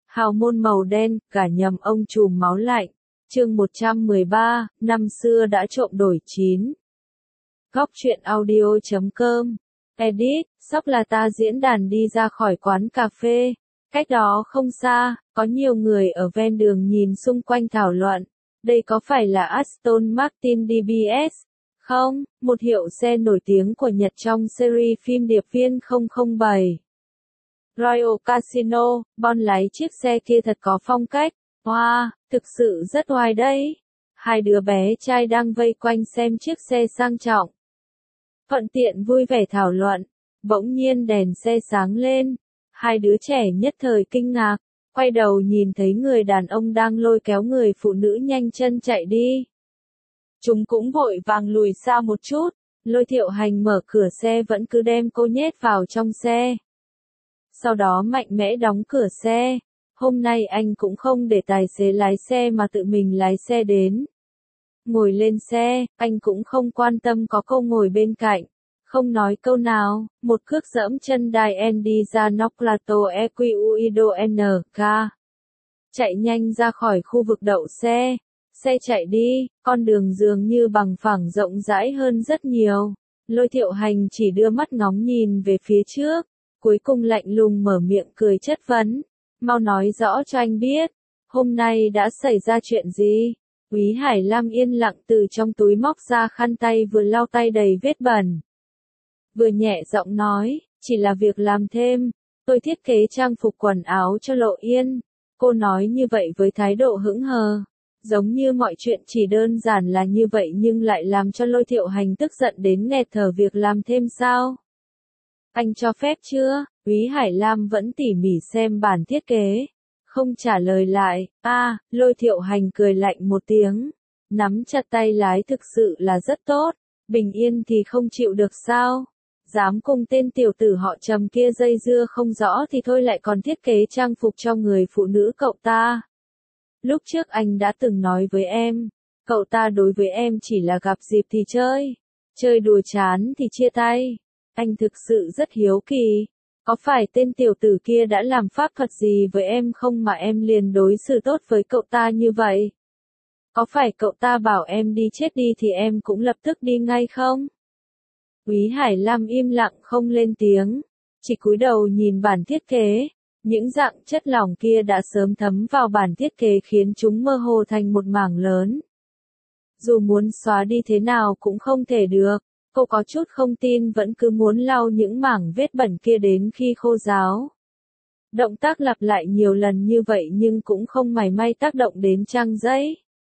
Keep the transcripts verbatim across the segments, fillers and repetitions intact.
Hào môn màu đen, cả nhầm ông trùm máu lạnh. Chương một trăm mười ba, năm xưa đã trộm đổi chín. Góc truyện audio chấm com. Edit, sóc là ta diễn đàn đi ra khỏi quán cà phê. Cách đó không xa, có nhiều người ở ven đường nhìn xung quanh thảo luận. Đây có phải là Aston Martin đê bê ét? Không, một hiệu xe nổi tiếng của Nhật trong series phim Điệp viên không không bảy. Royal Casino, Bond lái chiếc xe kia thật có phong cách. Wow, thực sự rất oai đấy. Hai đứa bé trai đang vây quanh xem chiếc xe sang trọng. Thuận tiện vui vẻ thảo luận. Bỗng nhiên đèn xe sáng lên. Hai đứa trẻ nhất thời kinh ngạc. Quay đầu nhìn thấy người đàn ông đang lôi kéo người phụ nữ nhanh chân chạy đi. Chúng cũng vội vàng lùi xa một chút. Lôi Thiệu Hành mở cửa xe vẫn cứ đem cô nhét vào trong xe. Sau đó mạnh mẽ đóng cửa xe. Hôm nay anh cũng không để tài xế lái xe mà tự mình lái xe đến. Ngồi lên xe, anh cũng không quan tâm có cô ngồi bên cạnh. Không nói câu nào, một cước giẫm chân đai en đi ra nóc Plato e quy uido en ca. Chạy nhanh ra khỏi khu vực đậu xe. Xe chạy đi, con đường dường như bằng phẳng rộng rãi hơn rất nhiều. Lôi Thiệu Hành chỉ đưa mắt ngóng nhìn về phía trước. Cuối cùng lạnh lùng mở miệng cười chất vấn. Mau nói rõ cho anh biết. Hôm nay đã xảy ra chuyện gì? Úy Hải Lam yên lặng từ trong túi móc ra khăn tay vừa lau tay đầy vết bẩn. Vừa nhẹ giọng nói, chỉ là việc làm thêm. Tôi thiết kế trang phục quần áo cho Lộ Yên. Cô nói như vậy với thái độ hững hờ. Giống như mọi chuyện chỉ đơn giản là như vậy nhưng lại làm cho Lôi Thiệu Hành tức giận đến nghẹt thở. Việc làm thêm sao? Anh cho phép chưa? Úy Hải Lam vẫn tỉ mỉ xem bản thiết kế. Không trả lời lại. A, à, Lôi Thiệu Hành cười lạnh một tiếng. Nắm chặt tay lái thực sự là rất tốt. Bình yên thì không chịu được sao? Dám cùng tên tiểu tử họ Trầm kia dây dưa không rõ thì thôi lại còn thiết kế trang phục cho người phụ nữ cậu ta. Lúc trước anh đã từng nói với em. Cậu ta đối với em chỉ là gặp dịp thì chơi. Chơi đùa chán thì chia tay. Anh thực sự rất hiếu kỳ. Có phải tên tiểu tử kia đã làm pháp thuật gì với em không mà em liền đối xử tốt với cậu ta như vậy? Có phải cậu ta bảo em đi chết đi thì em cũng lập tức đi ngay không? Úy Hải Lam im lặng không lên tiếng. Chỉ cúi đầu nhìn bản thiết kế. Những dạng chất lỏng kia đã sớm thấm vào bản thiết kế khiến chúng mơ hồ thành một mảng lớn. Dù muốn xóa đi thế nào cũng không thể được. Cô có chút không tin vẫn cứ muốn lau những mảng vết bẩn kia đến khi khô ráo. Động tác lặp lại nhiều lần như vậy nhưng cũng không mảy may tác động đến trang giấy.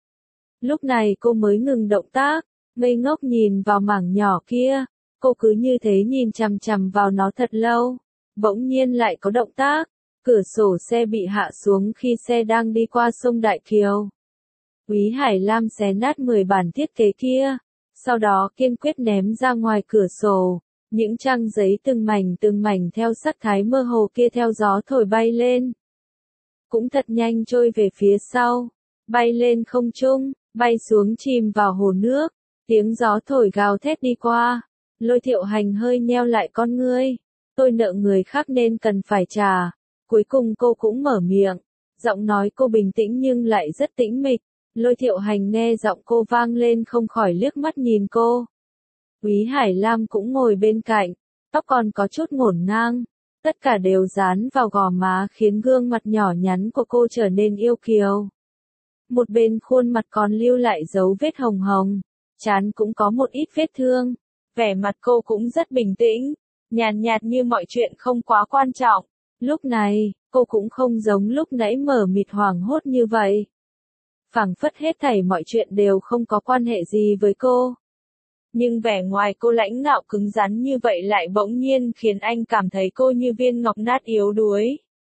Lúc này cô mới ngừng động tác, ngây ngốc nhìn vào mảng nhỏ kia. Cô cứ như thế nhìn chằm chằm vào nó thật lâu. Bỗng nhiên lại có động tác. Cửa sổ xe bị hạ xuống khi xe đang đi qua sông Đại Kiều. Úy Hải Lam xé nát mười bản thiết kế kia. Sau đó kiên quyết ném ra ngoài cửa sổ. Những trang giấy từng mảnh từng mảnh theo sắc thái mơ hồ kia theo gió thổi bay lên. Cũng thật nhanh trôi về phía sau. Bay lên không trung, bay xuống chìm vào hồ nước. Tiếng gió thổi gào thét đi qua. Lôi Thiệu Hành hơi nheo lại con ngươi. Tôi nợ người khác nên cần phải trả. Cuối cùng cô cũng mở miệng. Giọng nói cô bình tĩnh nhưng lại rất tĩnh mịch. Lôi Thiệu Hành nghe giọng cô vang lên không khỏi liếc mắt nhìn cô. Úy Hải Lam cũng ngồi bên cạnh. Tóc còn có chút ngổn ngang. Tất cả đều dán vào gò má khiến gương mặt nhỏ nhắn của cô trở nên yêu kiều. Một bên khuôn mặt còn lưu lại dấu vết hồng hồng. Trán cũng có một ít vết thương. Vẻ mặt cô cũng rất bình tĩnh. Nhàn nhạt như mọi chuyện không quá quan trọng. Lúc này, cô cũng không giống lúc nãy mờ mịt hoảng hốt như vậy. Phảng phất hết thảy mọi chuyện đều không có quan hệ gì với cô. Nhưng vẻ ngoài cô lãnh ngạo cứng rắn như vậy lại bỗng nhiên khiến anh cảm thấy cô như viên ngọc nát yếu đuối.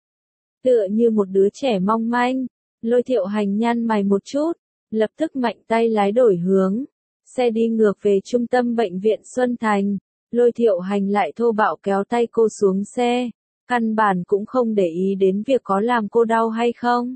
Tựa như một đứa trẻ mong manh, Lôi Thiệu Hành nhăn mày một chút, lập tức mạnh tay lái đổi hướng. Xe đi ngược về trung tâm bệnh viện Xuân Thành. Lôi Thiệu Hành lại thô bạo kéo tay cô xuống xe. Căn bản cũng không để ý đến việc có làm cô đau hay không.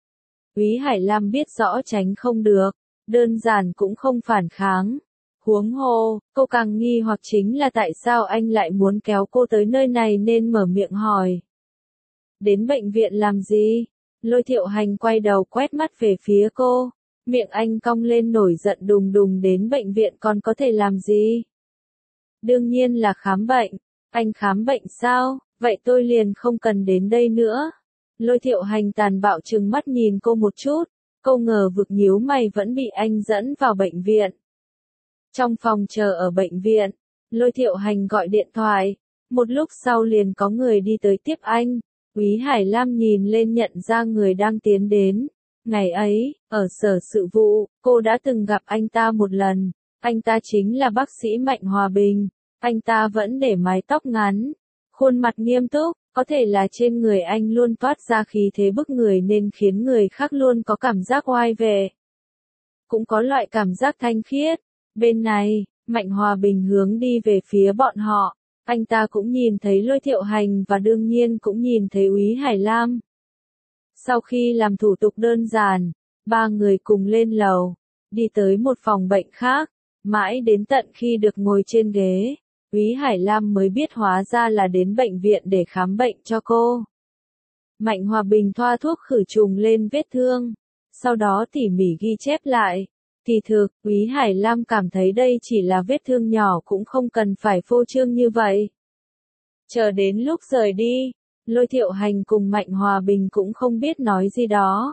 Úy Hải Lam biết rõ tránh không được, đơn giản cũng không phản kháng. Huống hồ, cô càng nghi hoặc chính là tại sao anh lại muốn kéo cô tới nơi này nên mở miệng hỏi. Đến bệnh viện làm gì? Lôi Thiệu Hành quay đầu quét mắt về phía cô. Miệng anh cong lên nổi giận đùng đùng, đến bệnh viện còn có thể làm gì? Đương nhiên là khám bệnh. Anh khám bệnh sao? Vậy tôi liền không cần đến đây nữa. Lôi Thiệu Hành tàn bạo trừng mắt nhìn cô một chút. Cô ngờ vực nhíu mày vẫn bị anh dẫn vào bệnh viện. Trong phòng chờ ở bệnh viện, Lôi Thiệu Hành gọi điện thoại. Một lúc sau liền có người đi tới tiếp anh. Úy Hải Lam nhìn lên nhận ra người đang tiến đến. Ngày ấy, ở sở sự vụ, cô đã từng gặp anh ta một lần. Anh ta chính là bác sĩ Mạnh Hòa Bình. Anh ta vẫn để mái tóc ngắn, khuôn mặt nghiêm túc, có thể là trên người anh luôn toát ra khí thế bức người nên khiến người khác luôn có cảm giác oai vệ. Cũng có loại cảm giác thanh khiết. Bên này, Mạnh Hòa Bình hướng đi về phía bọn họ. Anh ta cũng nhìn thấy Lôi Thiệu Hành và đương nhiên cũng nhìn thấy Úy Hải Lam. Sau khi làm thủ tục đơn giản, ba người cùng lên lầu, đi tới một phòng bệnh khác, mãi đến tận khi được ngồi trên ghế, Úy Hải Lam mới biết hóa ra là đến bệnh viện để khám bệnh cho cô. Mạnh Hòa Bình thoa thuốc khử trùng lên vết thương, sau đó tỉ mỉ ghi chép lại. Kỳ thực, Úy Hải Lam cảm thấy đây chỉ là vết thương nhỏ cũng không cần phải phô trương như vậy. Chờ đến lúc rời đi, Lôi Thiệu Hành cùng Mạnh Hòa Bình cũng không biết nói gì đó.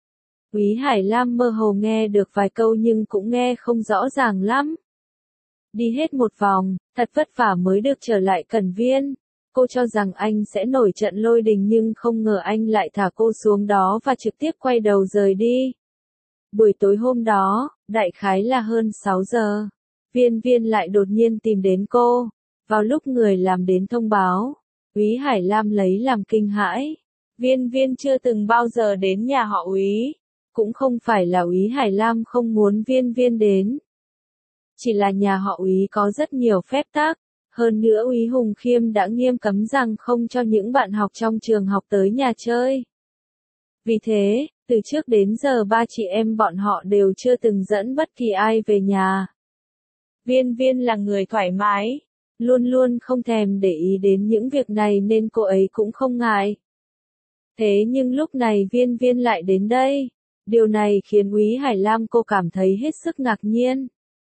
Úy Hải Lam mơ hồ nghe được vài câu nhưng cũng nghe không rõ ràng lắm. Đi hết một vòng, thật vất vả mới được trở lại Cẩn Viên. Cô cho rằng anh sẽ nổi trận lôi đình nhưng không ngờ anh lại thả cô xuống đó và trực tiếp quay đầu rời đi. Buổi tối hôm đó, đại khái là hơn sáu giờ, Viên Viên lại đột nhiên tìm đến cô. Vào lúc người làm đến thông báo, Úy Hải Lam lấy làm kinh hãi. Viên Viên chưa từng bao giờ đến nhà họ Úy. Cũng không phải là Úy Hải Lam không muốn Viên Viên đến. Chỉ là nhà họ Úy có rất nhiều phép tắc. Hơn nữa Úy Hùng Khiêm đã nghiêm cấm rằng không cho những bạn học trong trường học tới nhà chơi. Vì thế, từ trước đến giờ ba chị em bọn họ đều chưa từng dẫn bất kỳ ai về nhà. Viên Viên là người thoải mái, luôn luôn không thèm để ý đến những việc này nên cô ấy cũng không ngại. Thế nhưng lúc này Viên Viên lại đến đây. Điều này khiến Úy Hải Lam cô cảm thấy hết sức ngạc nhiên.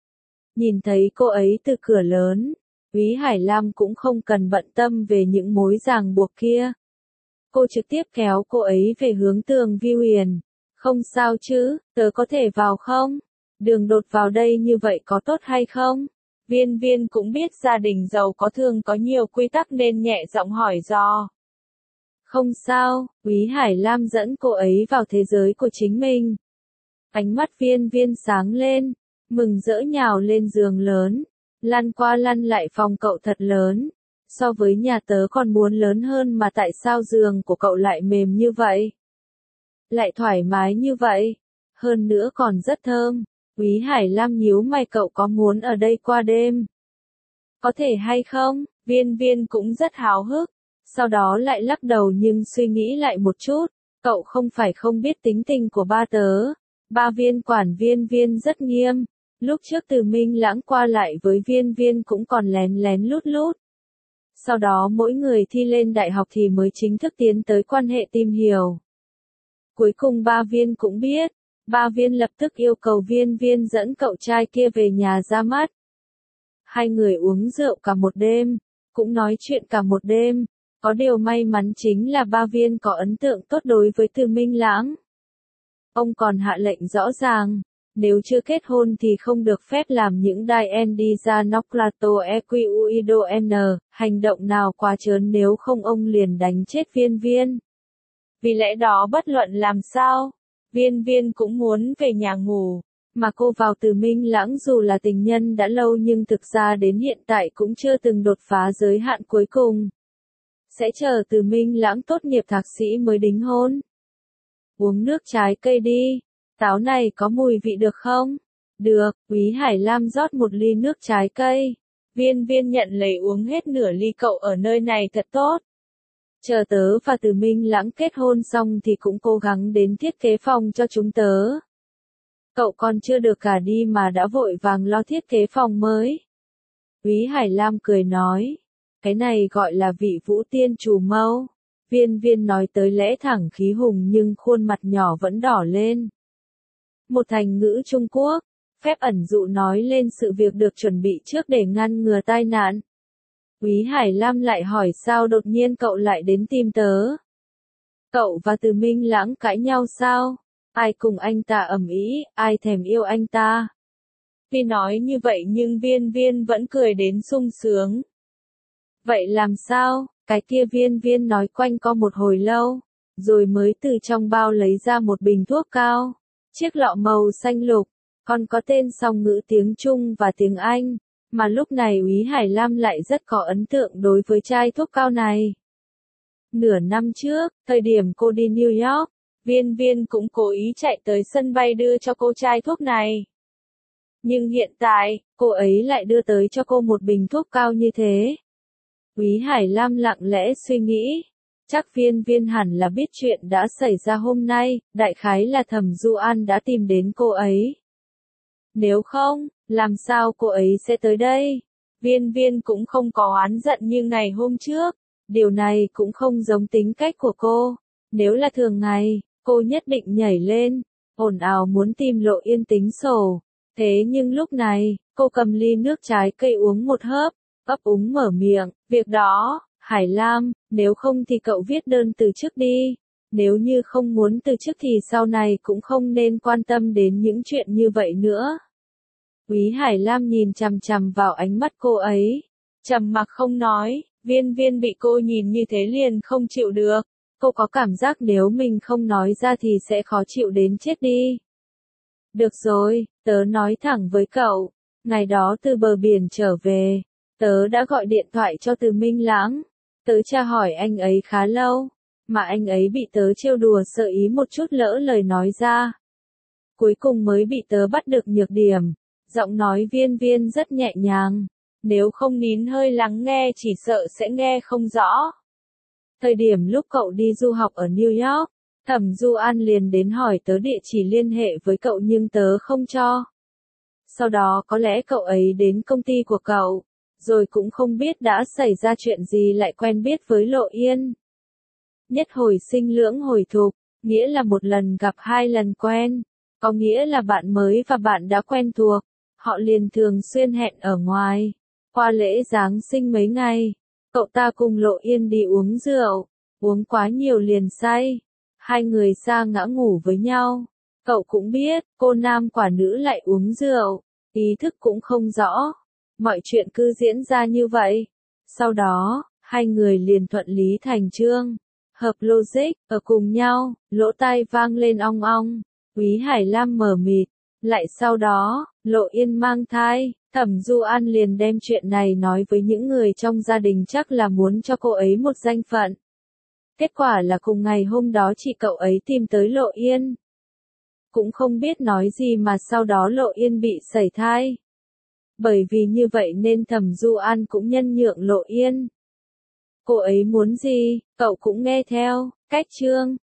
Nhìn thấy cô ấy từ cửa lớn, Úy Hải Lam cũng không cần bận tâm về những mối ràng buộc kia. Cô trực tiếp kéo cô ấy về hướng tường Vi Huyền. Không sao chứ, tớ có thể vào không? Đường đột vào đây như vậy có tốt hay không? Viên Viên cũng biết gia đình giàu có thường có nhiều quy tắc nên nhẹ giọng hỏi dò. Không sao, Úy Hải Lam dẫn cô ấy vào thế giới của chính mình. Ánh mắt Viên Viên sáng lên, mừng rỡ nhào lên giường lớn, lăn qua lăn lại phòng cậu thật lớn. So với nhà tớ còn muốn lớn hơn mà tại sao giường của cậu lại mềm như vậy? Lại thoải mái như vậy? Hơn nữa còn rất thơm. Úy Hải Lam nhíu mày, cậu có muốn ở đây qua đêm? Có thể hay không? Viên Viên cũng rất háo hức. Sau đó lại lắc đầu nhưng suy nghĩ lại một chút. Cậu không phải không biết tính tình của ba tớ. Ba Viên quản Viên Viên rất nghiêm. Lúc trước Từ Minh Lãng qua lại với Viên Viên cũng còn lén lén lút lút. Sau đó mỗi người thi lên đại học thì mới chính thức tiến tới quan hệ tìm hiểu. Cuối cùng ba Viên cũng biết. Ba Viên lập tức yêu cầu Viên Viên dẫn cậu trai kia về nhà ra mắt. Hai người uống rượu cả một đêm, cũng nói chuyện cả một đêm. Có điều may mắn chính là ba Viên có ấn tượng tốt đối với Từ Minh Lãng. Ông còn hạ lệnh rõ ràng, nếu chưa kết hôn thì không được phép làm những đai đi ra noclato equiuido n, hành động nào quá trớn nếu không ông liền đánh chết Viên Viên. Vì lẽ đó bất luận làm sao, Viên Viên cũng muốn về nhà ngủ, mà cô vào Từ Minh Lãng dù là tình nhân đã lâu nhưng thực ra đến hiện tại cũng chưa từng đột phá giới hạn cuối cùng. Sẽ chờ Từ Minh Lãng tốt nghiệp thạc sĩ mới đính hôn. Uống nước trái cây đi, táo này có mùi vị được không? Được, Úy Hải Lam rót một ly nước trái cây. Viên Viên nhận lấy uống hết nửa ly, cậu ở nơi này thật tốt. Chờ tớ và Từ Minh Lãng kết hôn xong thì cũng cố gắng đến thiết kế phòng cho chúng tớ. Cậu còn chưa được cả đi mà đã vội vàng lo thiết kế phòng mới. Úy Hải Lam cười nói, cái này gọi là vị vũ tiên chủ mâu. Viên Viên nói tới lẽ thẳng khí hùng nhưng khuôn mặt nhỏ vẫn đỏ lên. Một thành ngữ Trung Quốc, phép ẩn dụ nói lên sự việc được chuẩn bị trước để ngăn ngừa tai nạn. Úy Hải Lam lại hỏi sao đột nhiên cậu lại đến tìm tớ? Cậu và Từ Minh Lãng cãi nhau sao? Ai cùng anh ta ầm ĩ, ai thèm yêu anh ta? Tuy nói như vậy nhưng Viên Viên vẫn cười đến sung sướng. Vậy làm sao? Cái kia Viên Viên nói quanh co một hồi lâu, rồi mới từ trong bao lấy ra một bình thuốc cao. Chiếc lọ màu xanh lục, còn có tên song ngữ tiếng Trung và tiếng Anh, mà lúc này Úy Hải Lam lại rất có ấn tượng đối với chai thuốc cao này. Nửa năm trước, thời điểm cô đi New York, Viên Viên cũng cố ý chạy tới sân bay đưa cho cô chai thuốc này. Nhưng hiện tại, cô ấy lại đưa tới cho cô một bình thuốc cao như thế. Úy Hải Lam lặng lẽ suy nghĩ. Chắc Viên Viên hẳn là biết chuyện đã xảy ra hôm nay, đại khái là Thẩm Du An đã tìm đến cô ấy. Nếu không, làm sao cô ấy sẽ tới đây? Viên Viên cũng không có oán giận như ngày hôm trước. Điều này cũng không giống tính cách của cô. Nếu là thường ngày, cô nhất định nhảy lên, ồn ào muốn tìm Lộ Yên tính sổ. Thế nhưng lúc này, cô cầm ly nước trái cây uống một hớp, ấp úng mở miệng, việc đó, Hải Lam, nếu không thì cậu viết đơn từ chức đi. Nếu như không muốn từ chức thì sau này cũng không nên quan tâm đến những chuyện như vậy nữa. Úy Hải Lam nhìn chằm chằm vào ánh mắt cô ấy, trầm mặc không nói. Viên Viên bị cô nhìn như thế liền không chịu được. Cô có cảm giác nếu mình không nói ra thì sẽ khó chịu đến chết đi. Được rồi, tớ nói thẳng với cậu. Ngày đó từ bờ biển trở về, tớ đã gọi điện thoại cho Từ Minh Lãng. Tớ tra hỏi anh ấy khá lâu, mà anh ấy bị tớ trêu đùa sợ ý một chút lỡ lời nói ra. Cuối cùng mới bị tớ bắt được nhược điểm. Giọng nói Viên Viên rất nhẹ nhàng. Nếu không nín hơi lắng nghe chỉ sợ sẽ nghe không rõ. Thời điểm lúc cậu đi du học ở New York, Thẩm Du An liền đến hỏi tớ địa chỉ liên hệ với cậu nhưng tớ không cho. Sau đó có lẽ cậu ấy đến công ty của cậu, rồi cũng không biết đã xảy ra chuyện gì lại quen biết với Lộ Yên. Nhất hồi sinh lưỡng hồi thục, nghĩa là một lần gặp hai lần quen, có nghĩa là bạn mới và bạn đã quen thuộc, họ liền thường xuyên hẹn ở ngoài. Qua lễ Giáng sinh mấy ngày, cậu ta cùng Lộ Yên đi uống rượu, uống quá nhiều liền say. Hai người sa ngã ngủ với nhau. Cậu cũng biết, cô nam quả nữ lại uống rượu, ý thức cũng không rõ. Mọi chuyện cứ diễn ra như vậy. Sau đó, hai người liền thuận lý thành chương, hợp logic, ở cùng nhau, lỗ tai vang lên ong ong. Úy Hải Lam mờ mịt, lại sau đó, Lộ Yên mang thai. Thẩm Du An liền đem chuyện này nói với những người trong gia đình chắc là muốn cho cô ấy một danh phận. Kết quả là cùng ngày hôm đó chị cậu ấy tìm tới Lộ Yên. Cũng không biết nói gì mà sau đó Lộ Yên bị sẩy thai. Bởi vì như vậy nên Thẩm Du An cũng nhân nhượng Lộ Yên. Cô ấy muốn gì, cậu cũng nghe theo. Cách chương